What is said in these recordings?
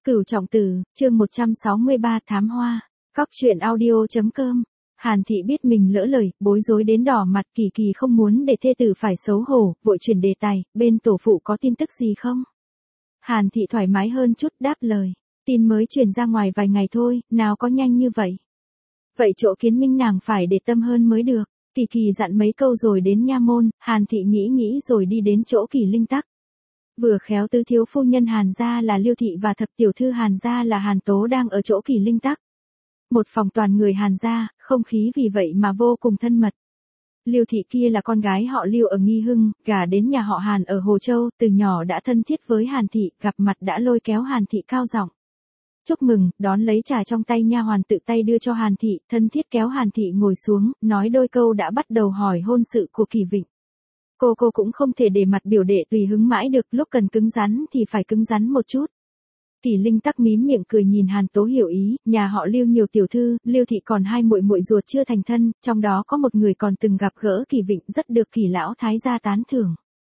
Cửu Trọng Tử, chương 163 Thám Hoa, Cóc truyện audio.com. Hàn Thị biết mình lỡ lời, bối rối đến đỏ mặt. Kỳ Kỳ không muốn để thê tử phải xấu hổ, vội chuyển đề tài, bên tổ phụ có tin tức gì không? Hàn Thị thoải mái hơn chút đáp lời, tin mới truyền ra ngoài vài ngày thôi, nào có nhanh như vậy. Vậy chỗ Kiến Minh nàng phải để tâm hơn mới được. Kỳ Kỳ dặn mấy câu rồi đến nha môn. Hàn Thị nghĩ rồi đi đến chỗ Kỳ Linh Tắc. Vừa khéo tứ thiếu phu nhân Hàn gia là Liêu Thị và thập tiểu thư Hàn gia là Hàn Tố đang ở chỗ Kỳ Linh Tắc. Một phòng toàn người Hàn gia, không khí vì vậy mà vô cùng thân mật. Liêu Thị kia là con gái họ Liêu ở Nghi Hưng, gả đến nhà họ Hàn ở Hồ Châu, từ nhỏ đã thân thiết với Hàn Thị, gặp mặt đã lôi kéo Hàn Thị cao giọng chúc mừng, đón lấy trà trong tay nha hoàn tự tay đưa cho Hàn Thị, thân thiết kéo Hàn Thị ngồi xuống, nói đôi câu đã bắt đầu hỏi hôn sự của Kỳ Vịnh. Cô cũng không thể để mặt biểu đệ tùy hứng mãi được, lúc cần cứng rắn thì phải cứng rắn một chút. Kỳ Linh Tắc mím miệng cười nhìn Hàn Tố hiểu ý, nhà họ Liêu nhiều tiểu thư, Liêu Thị còn hai muội muội ruột chưa thành thân, trong đó có một người còn từng gặp gỡ Kỳ Vịnh rất được Kỳ lão thái gia tán thưởng.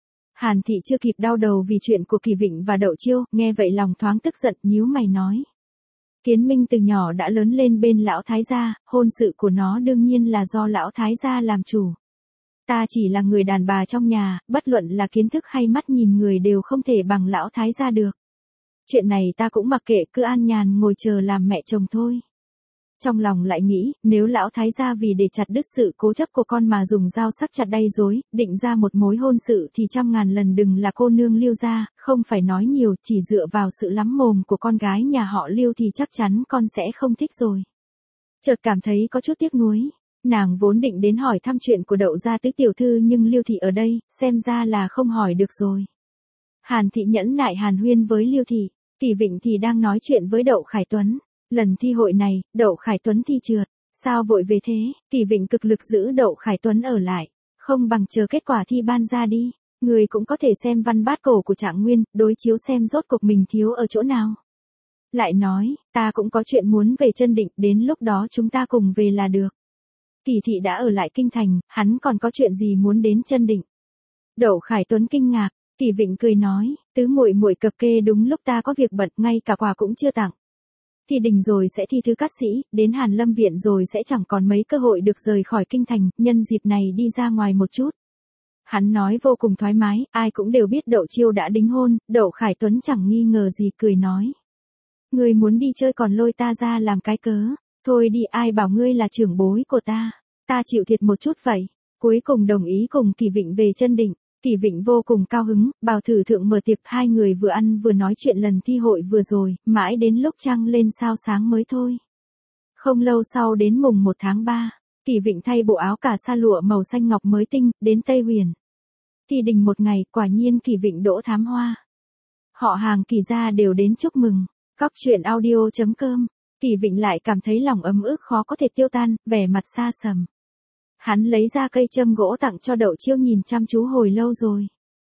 Hàn Thị chưa kịp đau đầu vì chuyện của Kỳ Vịnh và Đậu Chiêu, nghe vậy lòng thoáng tức giận, nhíu mày nói. Kiến Minh từ nhỏ đã lớn lên bên lão thái gia, hôn sự của nó đương nhiên là do lão thái gia làm chủ. Ta chỉ là người đàn bà trong nhà, bất luận là kiến thức hay mắt nhìn người đều không thể bằng lão thái gia được. Chuyện này ta cũng mặc kệ, cứ an nhàn ngồi chờ làm mẹ chồng thôi. Trong lòng lại nghĩ, nếu lão thái gia vì để chặt đứt sự cố chấp của con mà dùng dao sắc chặt đay dối, định ra một mối hôn sự thì trăm ngàn lần đừng là cô nương Liêu gia, không phải nói nhiều, chỉ dựa vào sự lắm mồm của con gái nhà họ Liêu thì chắc chắn con sẽ không thích rồi. Chợt cảm thấy có chút tiếc nuối. Nàng vốn định đến hỏi thăm chuyện của Đậu gia tứ tiểu thư nhưng Liêu Thị ở đây, xem ra là không hỏi được rồi. Hàn Thị nhẫn nại hàn huyên với Liêu Thị, Kỳ Vịnh thì đang nói chuyện với Đậu Khải Tuấn. Lần thi hội này, Đậu Khải Tuấn thi trượt, sao vội về thế? Kỳ Vịnh cực lực giữ Đậu Khải Tuấn ở lại, không bằng chờ kết quả thi ban ra đi. Người cũng có thể xem văn bát cổ của Trạng Nguyên, đối chiếu xem rốt cuộc mình thiếu ở chỗ nào. Lại nói, ta cũng có chuyện muốn về Chân Định, đến lúc đó chúng ta cùng về là được. Kỳ Thị đã ở lại kinh thành, hắn còn có chuyện gì muốn đến Chân Định? Đậu Khải Tuấn kinh ngạc, Kỳ Vịnh cười nói, tứ muội muội cập kê đúng lúc ta có việc bận, ngay cả quà cũng chưa tặng. Thi đình rồi sẽ thi thứ cát sĩ, đến Hàn Lâm viện rồi sẽ chẳng còn mấy cơ hội được rời khỏi kinh thành, nhân dịp này đi ra ngoài một chút. Hắn nói vô cùng thoải mái, ai cũng đều biết Đậu Chiêu đã đính hôn, Đậu Khải Tuấn chẳng nghi ngờ gì cười nói. Ngươi muốn đi chơi còn lôi ta ra làm cái cớ. Thôi đi, ai bảo ngươi là trưởng bối của ta chịu thiệt một chút vậy. Cuối cùng đồng ý cùng Kỳ Vịnh về Chân Định. Kỳ Vịnh vô cùng cao hứng, bảo thử thượng mở tiệc, hai người vừa ăn vừa nói chuyện lần thi hội vừa rồi, mãi đến lúc trăng lên sao sáng mới thôi. Không lâu sau đến mùng 1 tháng 3, Kỳ Vịnh thay bộ áo cà sa lụa màu xanh ngọc mới tinh, đến Tây Huyền. Thi đình một ngày, quả nhiên Kỳ Vịnh đỗ thám hoa. Họ hàng Kỳ gia đều đến chúc mừng. Cóc truyện audio.com. Kỳ Vịnh lại cảm thấy lòng ấm ức khó có thể tiêu tan, vẻ mặt xa sầm. Hắn lấy ra cây châm gỗ tặng cho Đậu Chiêu nhìn chăm chú hồi lâu rồi.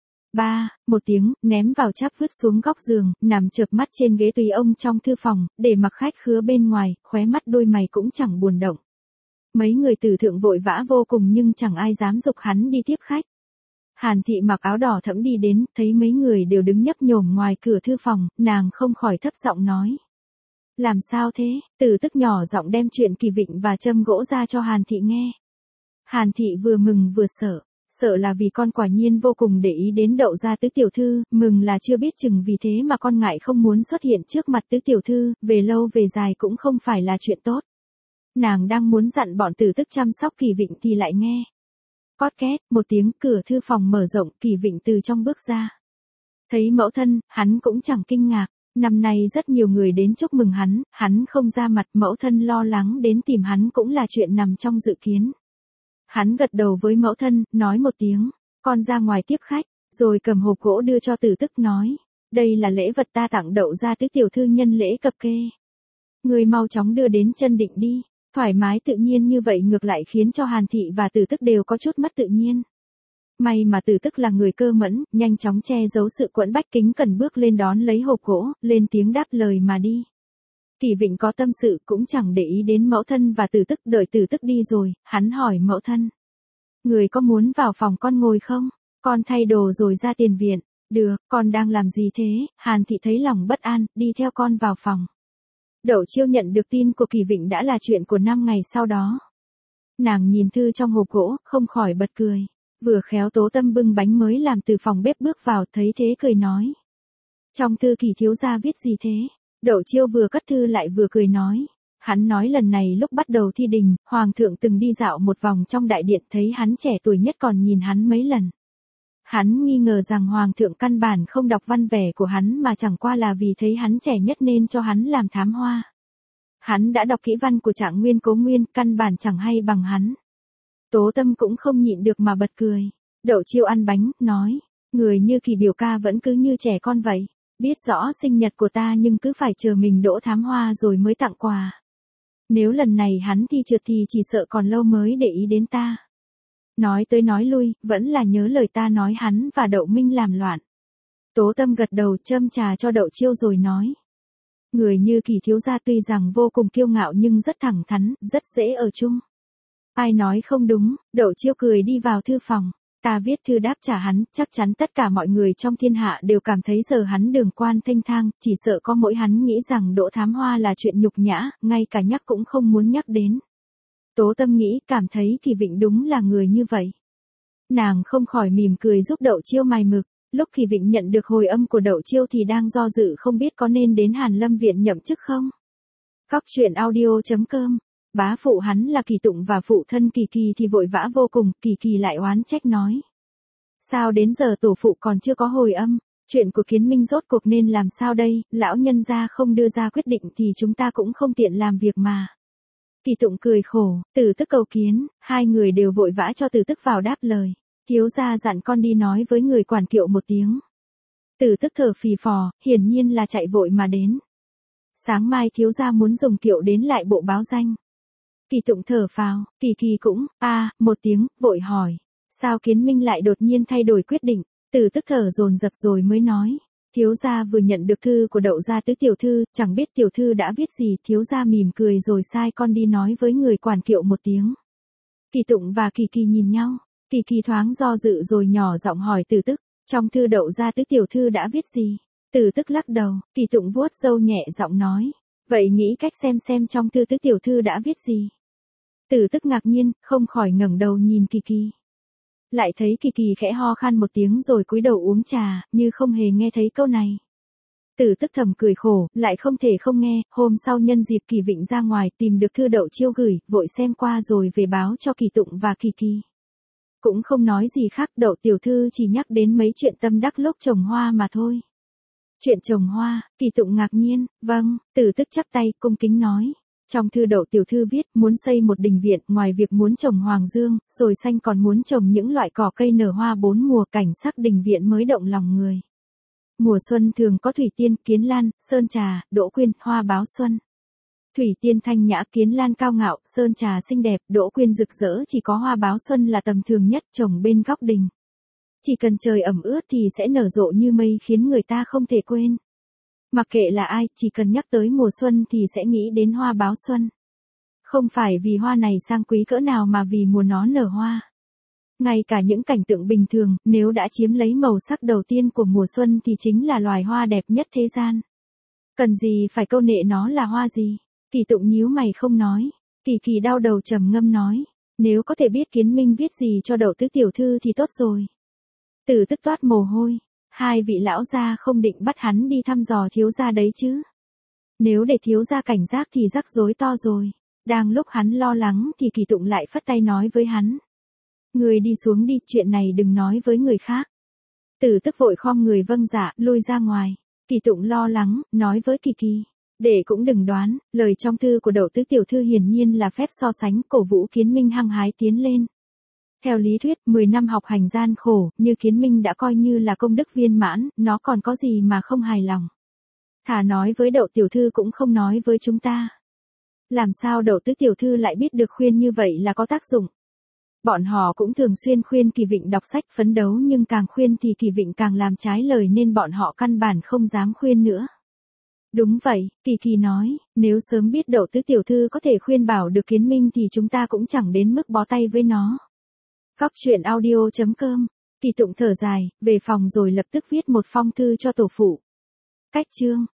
Một tiếng, ném vào cháp vứt xuống góc giường, nằm chợp mắt trên ghế tùy ông trong thư phòng, để mặc khách khứa bên ngoài, khóe mắt đôi mày cũng chẳng buồn động. Mấy người tử thượng vội vã vô cùng nhưng chẳng ai dám giục hắn đi tiếp khách. Hàn Thị mặc áo đỏ thẫm đi đến, thấy mấy người đều đứng nhấp nhổm ngoài cửa thư phòng, nàng không khỏi thấp giọng nói. Làm sao thế? Tử Tức nhỏ giọng đem chuyện Kỳ Vịnh và châm gỗ ra cho Hàn Thị nghe. Hàn Thị vừa mừng vừa sợ là vì con quả nhiên vô cùng để ý đến Đậu gia tứ tiểu thư, mừng là chưa biết chừng vì thế mà con ngại không muốn xuất hiện trước mặt tứ tiểu thư, về lâu về dài cũng không phải là chuyện tốt. Nàng đang muốn dặn bọn Tử Tức chăm sóc Kỳ Vịnh thì lại nghe. Cót két, một tiếng, cửa thư phòng mở rộng, Kỳ Vịnh từ trong bước ra. Thấy mẫu thân, hắn cũng chẳng kinh ngạc. Năm nay rất nhiều người đến chúc mừng hắn không ra mặt, mẫu thân lo lắng đến tìm hắn cũng là chuyện nằm trong dự kiến. Hắn gật đầu với mẫu thân, nói một tiếng, con ra ngoài tiếp khách, rồi cầm hộp gỗ đưa cho Tử Tức nói, đây là lễ vật ta tặng Đậu gia tứ tiểu thư nhân lễ cập kê. Người mau chóng đưa đến Chân Định đi. Thoải mái tự nhiên như vậy ngược lại khiến cho Hàn Thị và Tử Tức đều có chút mất tự nhiên. May mà Tử Tức là người cơ mẫn, nhanh chóng che giấu sự quẫn bách, kính cẩn bước lên đón lấy hộp gỗ, lên tiếng đáp lời mà đi. Kỳ Vịnh có tâm sự cũng chẳng để ý đến mẫu thân và Tử Tức, đợi Tử Tức đi rồi, hắn hỏi mẫu thân. Người có muốn vào phòng con ngồi không? Con thay đồ rồi ra tiền viện. Được, con đang làm gì thế? Hàn Thị thấy lòng bất an, đi theo con vào phòng. Đậu Chiêu nhận được tin của Kỳ Vịnh đã là chuyện của 5 ngày sau đó. Nàng nhìn thư trong hộp gỗ, không khỏi bật cười. Vừa khéo Tố Tâm bưng bánh mới làm từ phòng bếp bước vào, thấy thế cười nói. Trong thư Kỳ thiếu gia viết gì thế? Đậu Chiêu vừa cất thư lại vừa cười nói. Hắn nói lần này lúc bắt đầu thi đình, Hoàng thượng từng đi dạo một vòng trong đại điện, thấy hắn trẻ tuổi nhất còn nhìn hắn mấy lần. Hắn nghi ngờ rằng Hoàng thượng căn bản không đọc văn vẻ của hắn mà chẳng qua là vì thấy hắn trẻ nhất nên cho hắn làm thám hoa. Hắn đã đọc kỹ văn của Trạng Nguyên Cố Nguyên, căn bản chẳng hay bằng hắn. Tố Tâm cũng không nhịn được mà bật cười. Đậu Chiêu ăn bánh, nói, người như Kỳ biểu ca vẫn cứ như trẻ con vậy. Biết rõ sinh nhật của ta nhưng cứ phải chờ mình đỗ thám hoa rồi mới tặng quà. Nếu lần này hắn thi trượt thì chỉ sợ còn lâu mới để ý đến ta. Nói tới nói lui, vẫn là nhớ lời ta nói hắn và Đậu Minh làm loạn. Tố Tâm gật đầu châm trà cho Đậu Chiêu rồi nói. Người như Kỳ thiếu gia tuy rằng vô cùng kiêu ngạo nhưng rất thẳng thắn, rất dễ ở chung. Ai nói không đúng? Đậu Chiêu cười đi vào thư phòng. Ta viết thư đáp trả hắn, chắc chắn tất cả mọi người trong thiên hạ đều cảm thấy giờ hắn đường quan thênh thang, chỉ sợ có mỗi hắn nghĩ rằng đỗ thám hoa là chuyện nhục nhã, ngay cả nhắc cũng không muốn nhắc đến. Tố Tâm nghĩ, cảm thấy Kỳ Vịnh đúng là người như vậy. Nàng không khỏi mỉm cười giúp Đậu Chiêu mài mực. Lúc Kỳ Vịnh nhận được hồi âm của Đậu Chiêu thì đang do dự không biết có nên đến Hàn Lâm viện nhậm chức không. Cóc truyện audio.com. Bá phụ hắn là Kỳ Tụng và phụ thân Kỳ Kỳ thì vội vã vô cùng, Kỳ Kỳ lại oán trách nói. Sao đến giờ tổ phụ còn chưa có hồi âm, chuyện của Kiến Minh rốt cuộc nên làm sao đây, lão nhân gia không đưa ra quyết định thì chúng ta cũng không tiện làm việc mà. Kỳ Tụng cười khổ, Tử Tức cầu kiến, hai người đều vội vã cho Tử Tức vào đáp lời. Thiếu gia dặn con đi nói với người quản kiệu một tiếng. Tử Tức thở phì phò, hiển nhiên là chạy vội mà đến. Sáng mai thiếu gia muốn dùng kiệu đến lại bộ báo danh. Kỳ Tụng thở phào, Kỳ Kỳ cũng, một tiếng, vội hỏi. Sao Kiến Minh lại đột nhiên thay đổi quyết định? Tử Tức thở dồn dập rồi mới nói. Thiếu gia vừa nhận được thư của Đậu gia tứ tiểu thư, chẳng biết tiểu thư đã viết gì, thiếu gia mỉm cười rồi sai con đi nói với người quản kiệu một tiếng. Kỳ Tụng và Kỳ Kỳ nhìn nhau, Kỳ Kỳ thoáng do dự rồi nhỏ giọng hỏi Tử Tức, trong thư Đậu gia tứ tiểu thư đã viết gì? Tử Tức lắc đầu, Kỳ Tụng vuốt râu nhẹ giọng nói, vậy nghĩ cách xem trong thư tứ tiểu thư đã viết gì? Tử Tức ngạc nhiên, không khỏi ngẩng đầu nhìn Kỳ Kỳ. Lại thấy Kỳ Kỳ khẽ ho khan một tiếng rồi cúi đầu uống trà, như không hề nghe thấy câu này. Tử Tức thầm cười khổ, lại không thể không nghe, hôm sau nhân dịp Kỳ Vịnh ra ngoài tìm được thư Đậu Chiêu gửi, vội xem qua rồi về báo cho Kỳ Tụng và Kỳ Kỳ. Cũng không nói gì khác, Đậu tiểu thư chỉ nhắc đến mấy chuyện tâm đắc lúc trồng hoa mà thôi. Chuyện trồng hoa, Kỳ Tụng ngạc nhiên, vâng, Tử Tức chắp tay, cung kính nói. Trong thư Đậu tiểu thư viết, muốn xây một đình viện, ngoài việc muốn trồng hoàng dương, rồi xanh còn muốn trồng những loại cỏ cây nở hoa bốn mùa, cảnh sắc đình viện mới động lòng người. Mùa xuân thường có thủy tiên, kiến lan, sơn trà, đỗ quyên, hoa báo xuân. Thủy tiên thanh nhã, kiến lan cao ngạo, sơn trà xinh đẹp, đỗ quyên rực rỡ, chỉ có hoa báo xuân là tầm thường nhất, trồng bên góc đình. Chỉ cần trời ẩm ướt thì sẽ nở rộ như mây khiến người ta không thể quên. Mặc kệ là ai, chỉ cần nhắc tới mùa xuân thì sẽ nghĩ đến hoa báo xuân. Không phải vì hoa này sang quý cỡ nào mà vì mùa nó nở hoa. Ngay cả những cảnh tượng bình thường, nếu đã chiếm lấy màu sắc đầu tiên của mùa xuân thì chính là loài hoa đẹp nhất thế gian. Cần gì phải câu nệ nó là hoa gì? Kỳ Tụng nhíu mày không nói. Kỳ Kỳ đau đầu trầm ngâm nói. Nếu có thể biết Kiến Minh viết gì cho Đậu tứ tiểu thư thì tốt rồi. Tử Tức toát mồ hôi. Hai vị lão gia không định bắt hắn đi thăm dò thiếu gia đấy chứ. Nếu để thiếu gia cảnh giác thì rắc rối to rồi. Đang lúc hắn lo lắng thì Kỳ Tụng lại phất tay nói với hắn. Người đi xuống đi, chuyện này đừng nói với người khác. Tử Tức vội khom người vâng dạ, lui ra ngoài. Kỳ Tụng lo lắng, nói với Kỳ Kỳ. Để cũng đừng đoán, lời trong thư của Đậu tứ tiểu thư hiển nhiên là phép so sánh, cổ vũ Kiến Minh hăng hái tiến lên. Theo lý thuyết, 10 năm học hành gian khổ, như Kiến Minh đã coi như là công đức viên mãn, nó còn có gì mà không hài lòng. Thà nói với Đậu tiểu thư cũng không nói với chúng ta. Làm sao Đậu tứ tiểu thư lại biết được khuyên như vậy là có tác dụng? Bọn họ cũng thường xuyên khuyên Kỳ Vịnh đọc sách phấn đấu nhưng càng khuyên thì Kỳ Vịnh càng làm trái lời nên bọn họ căn bản không dám khuyên nữa. Đúng vậy, Kỳ Kỳ nói, nếu sớm biết Đậu tứ tiểu thư có thể khuyên bảo được Kiến Minh thì chúng ta cũng chẳng đến mức bó tay với nó. Cóc truyện audio.com Kỳ Tụng thở dài, về phòng rồi lập tức viết một phong thư cho tổ phụ. Cách chương